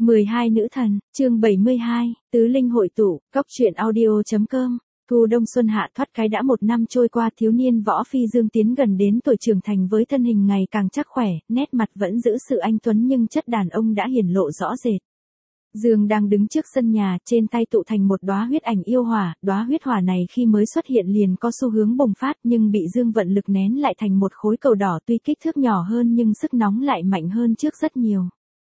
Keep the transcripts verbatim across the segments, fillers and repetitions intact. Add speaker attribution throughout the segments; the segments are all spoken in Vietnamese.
Speaker 1: mười hai nữ thần, chương bảy mươi hai, tứ linh hội tụ, cóc truyện audio chấm com. Thu đông xuân hạ thoát cái đã một năm trôi qua, thiếu niên Võ Phi Dương tiến gần đến tuổi trưởng thành với thân hình ngày càng chắc khỏe, nét mặt vẫn giữ sự anh tuấn nhưng chất đàn ông đã hiển lộ rõ rệt. Dương đang đứng trước sân nhà, trên tay tụ thành một đóa huyết ảnh yêu hỏa, đóa huyết hỏa này khi mới xuất hiện liền có xu hướng bùng phát nhưng bị Dương vận lực nén lại thành một khối cầu đỏ, tuy kích thước nhỏ hơn nhưng sức nóng lại mạnh hơn trước rất nhiều.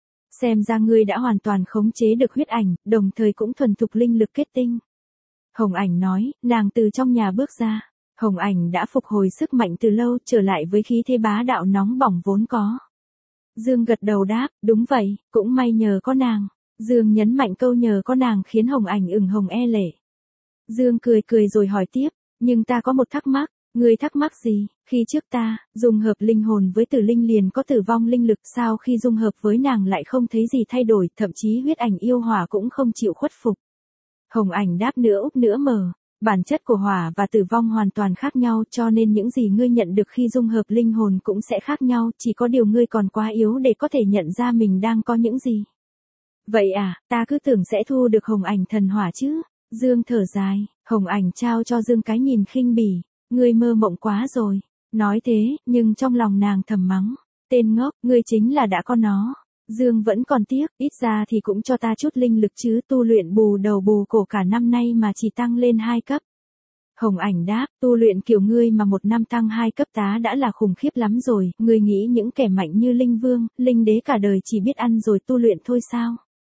Speaker 1: Xem ra ngươi đã hoàn toàn khống chế được huyết ảnh, đồng thời cũng thuần thục linh lực kết tinh. Hồng Ảnh nói, nàng từ trong nhà bước ra. Hồng Ảnh đã phục hồi sức mạnh từ lâu, trở lại với khí thế bá đạo nóng bỏng vốn có. Dương gật đầu đáp, đúng vậy, cũng may nhờ có nàng. Dương nhấn mạnh câu nhờ có nàng khiến Hồng Ảnh ửng hồng e lệ. Dương cười cười rồi hỏi tiếp, nhưng ta có một thắc mắc. Ngươi thắc mắc gì? Khi trước ta dung hợp linh hồn với tử linh liền có tử vong linh lực, sao khi dung hợp với nàng lại không thấy gì thay đổi, thậm chí huyết ảnh yêu hỏa cũng không chịu khuất phục. Hồng Ảnh đáp nửa úp nửa mở, bản chất của hỏa và tử vong hoàn toàn khác nhau, cho nên những gì ngươi nhận được khi dung hợp linh hồn cũng sẽ khác nhau, chỉ có điều ngươi còn quá yếu để có thể nhận ra mình đang có những gì. Vậy à, ta cứ tưởng sẽ thu được Hồng Ảnh thần hỏa chứ. Dương thở dài, Hồng Ảnh trao cho Dương cái nhìn khinh bỉ. Ngươi mơ mộng quá rồi. Nói thế, nhưng trong lòng nàng thầm mắng. Tên ngốc, ngươi chính là đã có nó. Dương vẫn còn tiếc, ít ra thì cũng cho ta chút linh lực chứ, tu luyện bù đầu bù cổ cả năm nay mà chỉ tăng lên hai cấp. Hồng Ảnh đáp, tu luyện kiểu ngươi mà một năm tăng hai cấp tá đã là khủng khiếp lắm rồi, ngươi nghĩ những kẻ mạnh như Linh Vương, Linh Đế cả đời chỉ biết ăn rồi tu luyện thôi sao?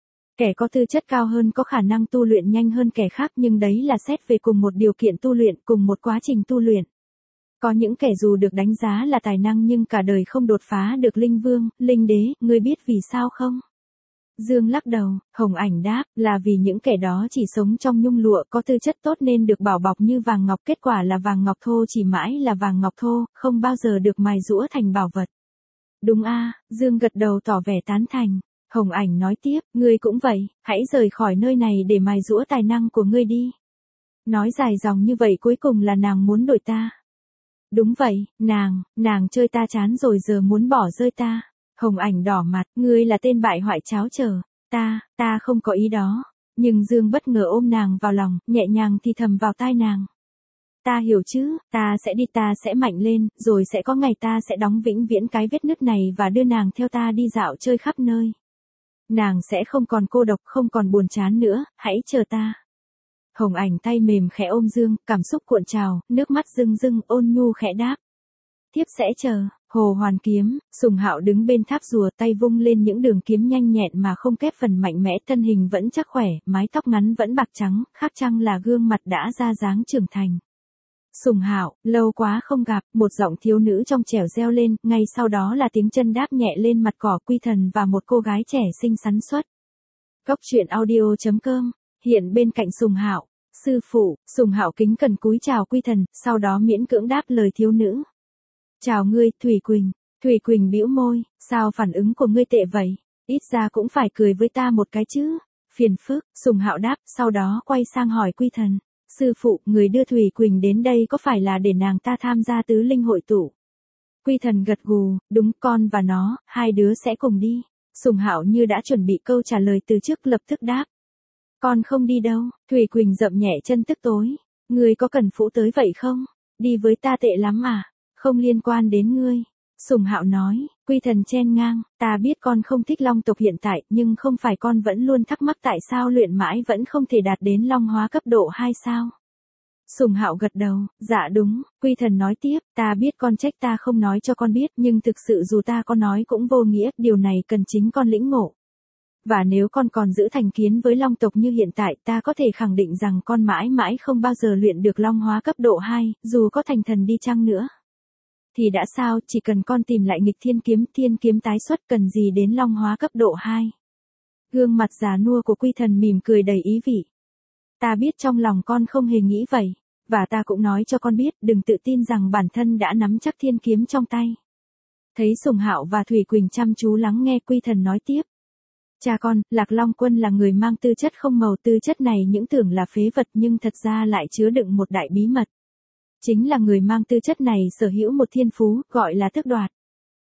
Speaker 1: Kẻ có tư chất cao hơn có khả năng tu luyện nhanh hơn kẻ khác, nhưng đấy là xét về cùng một điều kiện tu luyện, cùng một quá trình tu luyện. Có những kẻ dù được đánh giá là tài năng nhưng cả đời không đột phá được Linh Vương, Linh Đế, ngươi biết vì sao không? Dương lắc đầu, Hồng Ảnh đáp, là vì những kẻ đó chỉ sống trong nhung lụa, có tư chất tốt nên được bảo bọc như vàng ngọc, kết quả là vàng ngọc thô chỉ mãi là vàng ngọc thô, không bao giờ được mài giũa thành bảo vật. Đúng a, Dương gật đầu tỏ vẻ tán thành. Hồng Ảnh nói tiếp, ngươi cũng vậy, hãy rời khỏi nơi này để mài giũa tài năng của ngươi đi. Nói dài dòng như vậy cuối cùng là nàng muốn đổi ta. Đúng vậy, nàng, nàng chơi ta chán rồi giờ muốn bỏ rơi ta. Hồng Ảnh đỏ mặt, ngươi là tên bại hoại cháo trở. Ta, ta không có ý đó. Nhưng Dương bất ngờ ôm nàng vào lòng, nhẹ nhàng thì thầm vào tai nàng. Ta hiểu chứ, ta sẽ đi, ta sẽ mạnh lên, rồi sẽ có ngày ta sẽ đóng vĩnh viễn cái vết nứt này và đưa nàng theo ta đi dạo chơi khắp nơi. Nàng sẽ không còn cô độc, không còn buồn chán nữa, hãy chờ ta. Hồng Ảnh tay mềm khẽ ôm Dương, cảm xúc cuộn trào, nước mắt rưng rưng, ôn nhu khẽ đáp. Thiếp sẽ chờ. Hồ Hoàn Kiếm, Sùng Hạo đứng bên tháp rùa, tay vung lên những đường kiếm nhanh nhẹn mà không kép phần mạnh mẽ, thân hình vẫn chắc khỏe, mái tóc ngắn vẫn bạc trắng, khác chăng là gương mặt đã ra dáng trưởng thành. Sùng Hạo, lâu quá không gặp, một giọng thiếu nữ trong trẻo reo lên, ngay sau đó là tiếng chân đáp nhẹ lên mặt cỏ, Quy Thần và một cô gái trẻ xinh xắn xuất. Cóc truyện audio chấm com, hiện bên cạnh Sùng Hạo. Sư phụ. Sùng Hạo kính cẩn cúi chào Quy Thần, sau đó miễn cưỡng đáp lời thiếu nữ. Chào ngươi, Thủy Quỳnh. Thủy Quỳnh bĩu môi, sao phản ứng của ngươi tệ vậy? Ít ra cũng phải cười với ta một cái chứ. Phiền phức, Sùng Hạo đáp, sau đó quay sang hỏi Quy Thần. Sư phụ, người đưa Thủy Quỳnh đến đây có phải là để nàng ta tham gia tứ linh hội tụ? Quy Thần gật gù, đúng, con và nó, hai đứa sẽ cùng đi. Sùng Hạo như đã chuẩn bị câu trả lời từ trước, lập tức đáp. Con không đi đâu. Thủy Quỳnh dậm nhẹ chân tức tối. Ngươi có cần phụ tới vậy không? Đi với ta tệ lắm à? Không liên quan đến ngươi. Sùng Hạo nói. Quy Thần chen ngang, ta biết con không thích long tộc hiện tại, nhưng không phải con vẫn luôn thắc mắc tại sao luyện mãi vẫn không thể đạt đến long hóa cấp độ hai sao? Sùng Hạo gật đầu, dạ đúng. Quy Thần nói tiếp, ta biết con trách ta không nói cho con biết, nhưng thực sự dù ta có nói cũng vô nghĩa, điều này cần chính con lĩnh ngộ. Và nếu con còn giữ thành kiến với long tộc như hiện tại, ta có thể khẳng định rằng con mãi mãi không bao giờ luyện được long hóa cấp độ hai, dù có thành thần đi chăng nữa. Thì đã sao, chỉ cần con tìm lại nghịch thiên kiếm, thiên kiếm tái xuất, cần gì đến long hóa cấp độ hai. Gương mặt già nua của Quy Thần mỉm cười đầy ý vị. Ta biết trong lòng con không hề nghĩ vậy, và ta cũng nói cho con biết, đừng tự tin rằng bản thân đã nắm chắc thiên kiếm trong tay. Thấy Sùng Hạo và Thủy Quỳnh chăm chú lắng nghe, Quy Thần nói tiếp. Cha con, Lạc Long Quân là người mang tư chất không màu, tư chất này những tưởng là phế vật nhưng thật ra lại chứa đựng một đại bí mật. Chính là người mang tư chất này sở hữu một thiên phú, gọi là tước đoạt.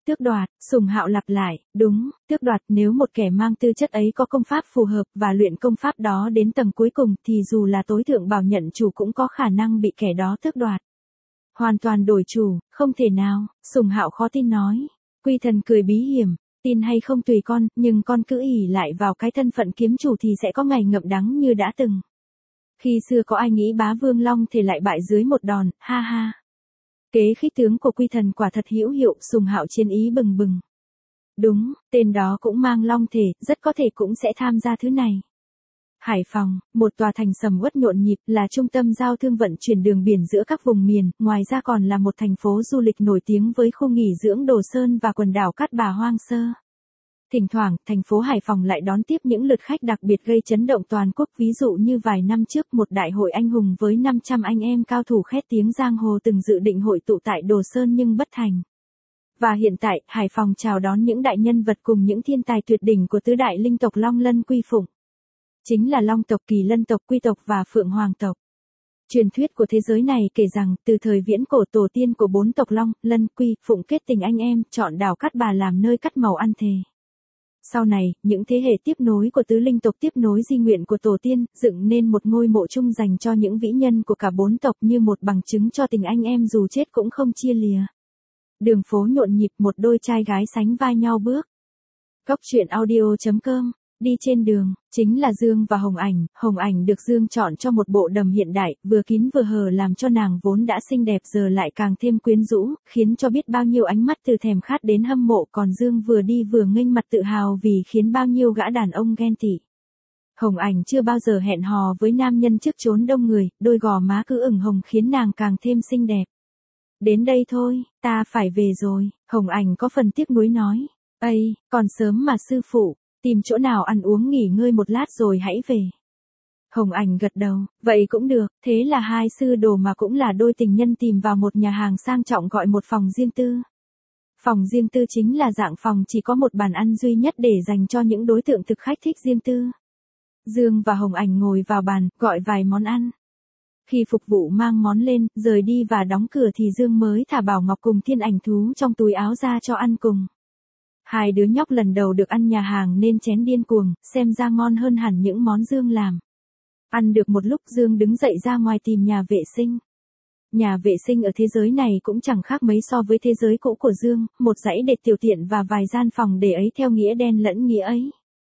Speaker 1: Tước đoạt, Sùng Hạo lặp lại, đúng, tước đoạt, nếu một kẻ mang tư chất ấy có công pháp phù hợp và luyện công pháp đó đến tầng cuối cùng thì dù là tối thượng bảo nhận chủ cũng có khả năng bị kẻ đó tước đoạt. Hoàn toàn đổi chủ, không thể nào, Sùng Hạo khó tin nói. Quy Thần cười bí hiểm, tin hay không tùy con, nhưng con cứ ỷ lại vào cái thân phận kiếm chủ thì sẽ có ngày ngậm đắng như đã từng. Khi xưa có ai nghĩ bá vương long thể lại bại dưới một đòn, ha ha. Kế khích tướng của Quy Thần quả thật hữu hiệu, Sùng Hạo chiến ý bừng bừng. Đúng, tên đó cũng mang long thể, rất có thể cũng sẽ tham gia thứ này. Hải Phòng, một tòa thành sầm uất nhộn nhịp, là trung tâm giao thương vận chuyển đường biển giữa các vùng miền, ngoài ra còn là một thành phố du lịch nổi tiếng với khu nghỉ dưỡng Đồ Sơn và quần đảo Cát Bà hoang sơ. Thỉnh thoảng, thành phố Hải Phòng lại đón tiếp những lượt khách đặc biệt gây chấn động toàn quốc, ví dụ như vài năm trước một đại hội anh hùng với năm trăm anh em cao thủ khét tiếng giang hồ từng dự định hội tụ tại Đồ Sơn nhưng bất thành. Và hiện tại, Hải Phòng chào đón những đại nhân vật cùng những thiên tài tuyệt đỉnh của tứ đại linh tộc Long Lân Quy Phụng. Chính là Long tộc, Kỳ Lân tộc, Quy tộc và Phượng Hoàng tộc. Truyền thuyết của thế giới này kể rằng, từ thời viễn cổ tổ tiên của bốn tộc Long, Lân, Quy, Phụng kết tình anh em, chọn đảo Cát Bà làm nơi cắt màu ăn thề. Sau này, những thế hệ tiếp nối của tứ linh tộc tiếp nối di nguyện của tổ tiên, dựng nên một ngôi mộ chung dành cho những vĩ nhân của cả bốn tộc như một bằng chứng cho tình anh em dù chết cũng không chia lìa. Đường phố nhộn nhịp, một đôi trai gái sánh vai nhau bước. Góc truyện audio chấm com. Đi trên đường, chính là Dương và Hồng Ảnh, Hồng Ảnh được Dương chọn cho một bộ đầm hiện đại, vừa kín vừa hở làm cho nàng vốn đã xinh đẹp giờ lại càng thêm quyến rũ, khiến cho biết bao nhiêu ánh mắt từ thèm khát đến hâm mộ, còn Dương vừa đi vừa nghênh mặt tự hào vì khiến bao nhiêu gã đàn ông ghen tị. Hồng Ảnh chưa bao giờ hẹn hò với nam nhân trước chốn đông người, đôi gò má cứ ửng hồng khiến nàng càng thêm xinh đẹp. Đến đây thôi, ta phải về rồi, Hồng Ảnh có phần tiếc nuối nói. Ây, còn sớm mà sư phụ. Tìm chỗ nào ăn uống nghỉ ngơi một lát rồi hãy về. Hồng Ảnh gật đầu, vậy cũng được, thế là hai sư đồ mà cũng là đôi tình nhân tìm vào một nhà hàng sang trọng gọi một phòng riêng tư. Phòng riêng tư chính là dạng phòng chỉ có một bàn ăn duy nhất để dành cho những đối tượng thực khách thích riêng tư. Dương và Hồng Ảnh ngồi vào bàn, gọi vài món ăn. Khi phục vụ mang món lên, rời đi và đóng cửa thì Dương mới thả Bảo Ngọc cùng Thiên Ảnh thú trong túi áo ra cho ăn cùng. Hai đứa nhóc lần đầu được ăn nhà hàng nên chén điên cuồng, xem ra ngon hơn hẳn những món Dương làm. Ăn được một lúc Dương đứng dậy ra ngoài tìm nhà vệ sinh. Nhà vệ sinh ở thế giới này cũng chẳng khác mấy so với thế giới cũ của Dương, một dãy để tiểu tiện và vài gian phòng để ấy theo nghĩa đen lẫn nghĩa ấy.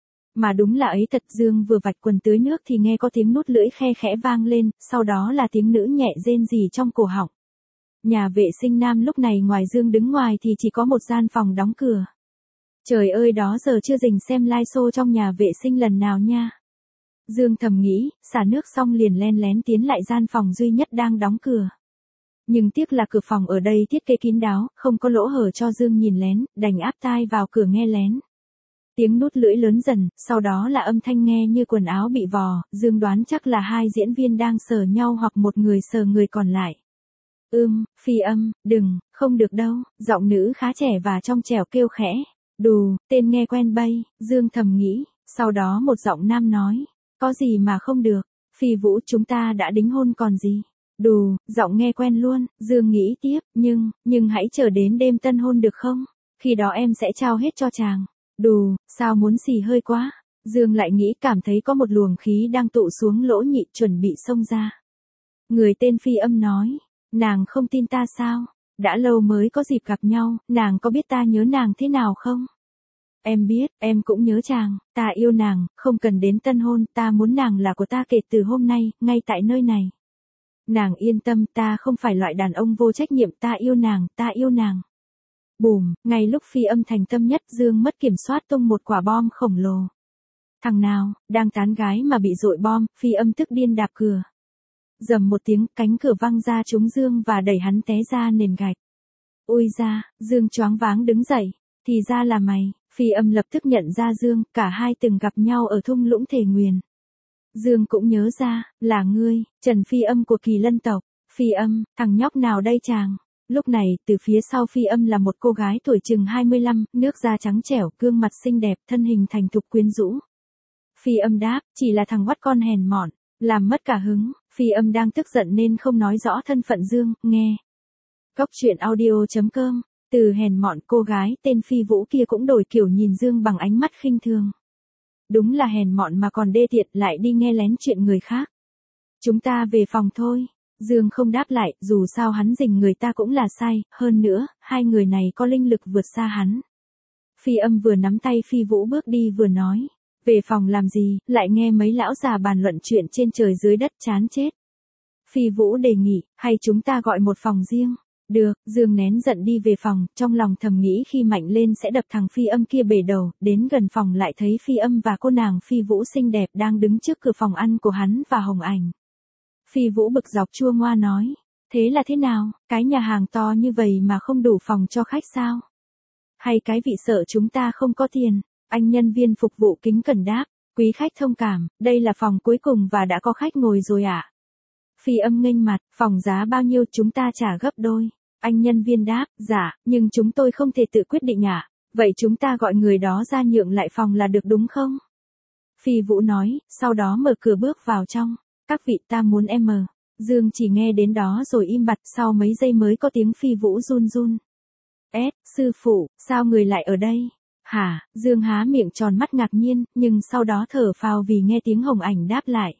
Speaker 1: Mà đúng là ấy thật, Dương vừa vạch quần tưới nước thì nghe có tiếng nút lưỡi khe khẽ vang lên, sau đó là tiếng nữ nhẹ rên rỉ trong cổ họng. Nhà vệ sinh nam lúc này ngoài Dương đứng ngoài thì chỉ có một gian phòng đóng cửa. Trời ơi, đó giờ chưa rình xem live show trong nhà vệ sinh lần nào nha. Dương thầm nghĩ, xả nước xong liền len lén tiến lại gian phòng duy nhất đang đóng cửa. Nhưng tiếc là cửa phòng ở đây thiết kế kín đáo, không có lỗ hở cho Dương nhìn lén, đành áp tai vào cửa nghe lén. Tiếng nút lưỡi lớn dần, sau đó là âm thanh nghe như quần áo bị vò, Dương đoán chắc là hai diễn viên đang sờ nhau hoặc một người sờ người còn lại. Ưm, Phi Âm, đừng, không được đâu, giọng nữ khá trẻ và trong trẻo kêu khẽ. Đù, tên nghe quen bay, Dương thầm nghĩ, sau đó một giọng nam nói, có gì mà không được, Phi Vũ chúng ta đã đính hôn còn gì. Đù, giọng nghe quen luôn, Dương nghĩ tiếp, nhưng, nhưng hãy chờ đến đêm tân hôn được không? Khi đó em sẽ trao hết cho chàng. Đù, sao muốn xì hơi quá? Dương lại nghĩ cảm thấy có một luồng khí đang tụ xuống lỗ nhị chuẩn bị xông ra. Người tên Phi Âm nói, nàng không tin ta sao? Đã lâu mới có dịp gặp nhau, nàng có biết ta nhớ nàng thế nào không? Em biết, em cũng nhớ chàng, ta yêu nàng, không cần đến tân hôn, ta muốn nàng là của ta kể từ hôm nay, ngay tại nơi này. Nàng yên tâm, ta không phải loại đàn ông vô trách nhiệm, ta yêu nàng, ta yêu nàng. Bùm, ngay lúc Phi Âm thành tâm nhất, Dương mất kiểm soát tung một quả bom khổng lồ. Thằng nào, đang tán gái mà bị dội bom, Phi Âm tức điên đạp cửa. Dầm một tiếng, cánh cửa văng ra trúng Dương và đẩy hắn té ra nền gạch. Ôi da, Dương choáng váng đứng dậy, thì ra là mày. Phi Âm lập tức nhận ra Dương, cả hai từng gặp nhau ở thung lũng Thể Nguyền. Dương cũng nhớ ra, là ngươi, Trần Phi Âm của Kỳ Lân tộc. Phi Âm, thằng nhóc nào đây chàng? Lúc này, từ phía sau Phi Âm là một cô gái tuổi chừng hai mươi lăm, nước da trắng trẻo, gương mặt xinh đẹp, thân hình thành thục quyến rũ. Phi Âm đáp, chỉ là thằng oắt con hèn mọn, làm mất cả hứng. Phi Âm đang tức giận nên không nói rõ thân phận Dương, nghe. Góc truyện audio chấm com Từ hèn mọn cô gái tên Phi Vũ kia cũng đổi kiểu nhìn Dương bằng ánh mắt khinh thường. Đúng là hèn mọn mà còn đê tiện, lại đi nghe lén chuyện người khác. Chúng ta về phòng thôi. Dương không đáp lại, dù sao hắn dình người ta cũng là sai, hơn nữa, hai người này có linh lực vượt xa hắn. Phi Âm vừa nắm tay Phi Vũ bước đi vừa nói, về phòng làm gì, lại nghe mấy lão già bàn luận chuyện trên trời dưới đất chán chết. Phi Vũ đề nghị, hay chúng ta gọi một phòng riêng. Được, Dương nén giận đi về phòng, trong lòng thầm nghĩ khi mạnh lên sẽ đập thằng Phi Âm kia bể đầu, đến gần phòng lại thấy Phi Âm và cô nàng Phi Vũ xinh đẹp đang đứng trước cửa phòng ăn của hắn và Hồng Ảnh. Phi Vũ bực dọc chua ngoa nói, thế là thế nào, cái nhà hàng to như vậy mà không đủ phòng cho khách sao? Hay cái vị sợ chúng ta không có tiền? Anh nhân viên phục vụ kính cẩn đáp, quý khách thông cảm, đây là phòng cuối cùng và đã có khách ngồi rồi ạ. À? Phi Âm nghênh mặt, phòng giá bao nhiêu chúng ta trả gấp đôi. Anh nhân viên đáp, dạ, nhưng chúng tôi không thể tự quyết định ạ. À? Vậy chúng ta gọi người đó ra nhượng lại phòng là được đúng không? Phi Vũ nói, sau đó mở cửa bước vào trong. Các vị ta muốn em mờ. Dương chỉ nghe đến đó rồi im bặt, sau mấy giây mới có tiếng Phi Vũ run run. Ét, sư phụ, sao người lại ở đây? Hả, Dương há miệng tròn mắt ngạc nhiên, nhưng sau đó thở phào vì nghe tiếng Hồng Ảnh đáp lại.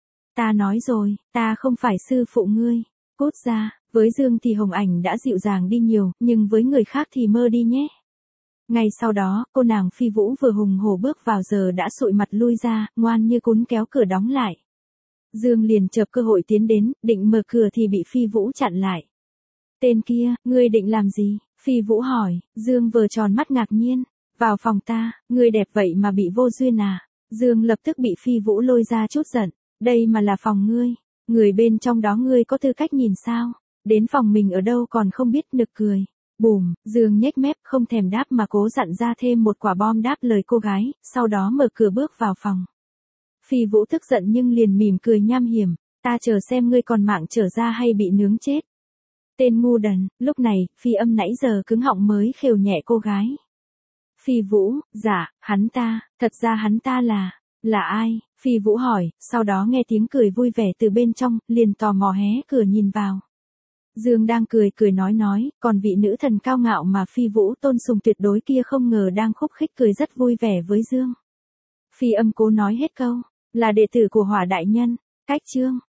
Speaker 1: Ta nói rồi, ta không phải sư phụ ngươi. Cút ra, với Dương thì Hồng Ảnh đã dịu dàng đi nhiều, nhưng với người khác thì mơ đi nhé. Ngay sau đó, cô nàng Phi Vũ vừa hùng hổ bước vào giờ đã sụi mặt lui ra, ngoan như cún kéo cửa đóng lại. Dương liền chợp cơ hội tiến đến, định mở cửa thì bị Phi Vũ chặn lại. Tên kia, ngươi định làm gì? Phi Vũ hỏi, Dương vờ tròn mắt ngạc nhiên. Vào phòng ta, ngươi đẹp vậy mà bị vô duyên à? Dương lập tức bị Phi Vũ lôi ra chút giận. Đây mà là phòng ngươi. Người bên trong đó ngươi có tư cách nhìn sao? Đến phòng mình ở đâu còn không biết, nực cười. Bùm, Dương nhếch mép không thèm đáp mà cố dặn ra thêm một quả bom đáp lời cô gái, sau đó mở cửa bước vào phòng. Phi Vũ tức giận nhưng liền mỉm cười nham hiểm, ta chờ xem ngươi còn mạng trở ra hay bị nướng chết. Tên ngu đần, lúc này, Phi Âm nãy giờ cứng họng mới khều nhẹ cô gái. Phi Vũ, dạ, hắn ta, thật ra hắn ta là, là ai? Phi Vũ hỏi, sau đó nghe tiếng cười vui vẻ từ bên trong, liền tò mò hé cửa nhìn vào. Dương đang cười cười nói nói, còn vị nữ thần cao ngạo mà Phi Vũ tôn sùng tuyệt đối kia không ngờ đang khúc khích cười rất vui vẻ với Dương. Phi Âm cố nói hết câu, là đệ tử của Hỏa đại nhân, cách chương.